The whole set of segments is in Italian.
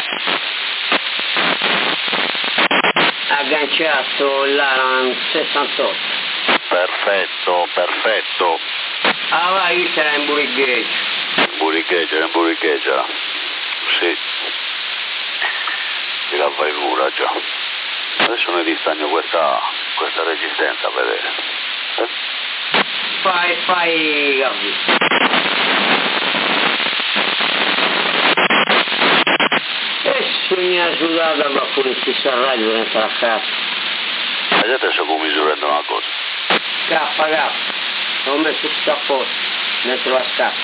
Agganciato l'Aran 68. Perfetto, perfetto. Ah vai, sarà in burigheggio. In burigheggio. Sì. Ti la fai pure già. Adesso noi distagno questa resistenza a vedere. Fai, Gabby. E sogna sudata va pure in stessa radio dentro la cassa. La gente sta commisurando una cosa. K. Ho messo tutto a posto dentro la scatola.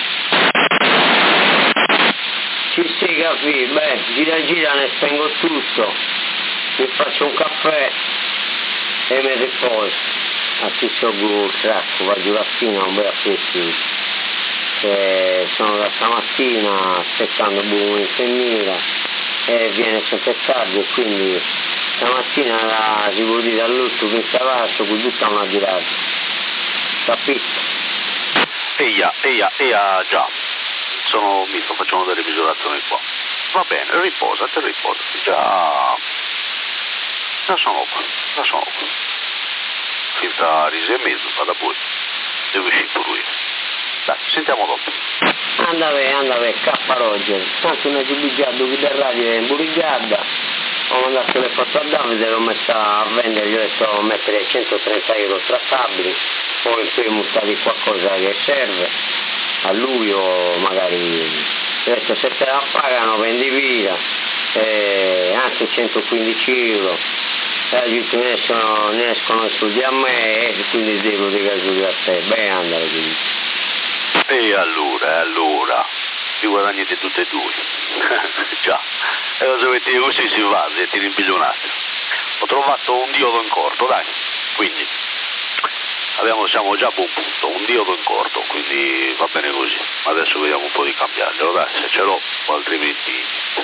Ci sei capì, beh, gira ne spengo tutto, mi faccio un caffè e mi riposo. Assisto il crack, vado la fine a un bel appetito. Sono da stamattina aspettando un'infermiera e viene sempre tardi e quindi stamattina la si può dire all'otto che stava con tutta una girata. Capito? Eia, già. Mi sto facendo delle misurazioni qua. Va bene, riposati. Già sono qua. Finta risi e mezzo, vada pure. Devo uscire pure io. Dai, sentiamo dopo. Andave, K. Roger. Tanto una giubigiardo qui da radio è in Burigada. Ho mandato le foto a Davide, l'ho messa a vendere, gli ho detto mettere 130 euro trattabili, poi muttare qualcosa che serve a lui o magari ho detto se te la pagano vendi via, anche 115 euro, ne escono i soldi a me e quindi devo dire soldi a te, beh andare quindi. E allora, ti guadagni di tutte e due. Già, e lo sapete così si va, siete rimpillonati. Ho trovato un diodo in corto, dai, quindi siamo già a buon punto, un diodo in corto, quindi va bene così. Adesso vediamo un po' di cambiarlo, dai, se ce l'ho, o altrimenti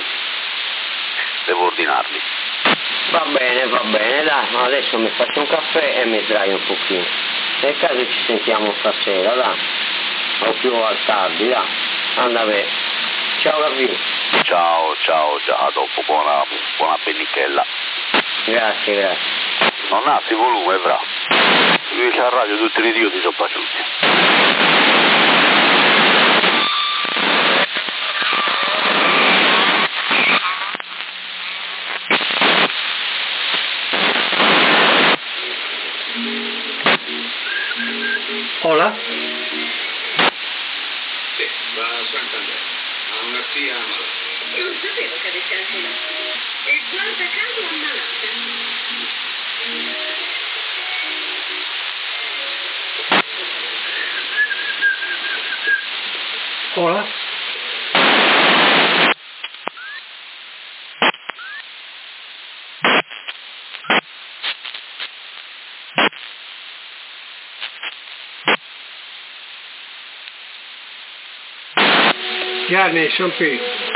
devo ordinarli. Va bene, dai, adesso mi faccio un caffè e mi sdraio un pochino. Nel caso ci sentiamo stasera, dai, o più al tardi, dai, andate. Ciao Gabby. Ciao, già, a dopo, buona pennichella. Grazie. Non alzi volume, bravo. Qui c'è la radio, tutti gli idioti sono paciuti. Hola? Sì, va a Santander. Ha una zia ammalata. Non sapevo che avesse anche una zia. E guarda caso ammalata. Hola? Yeah, Nation P.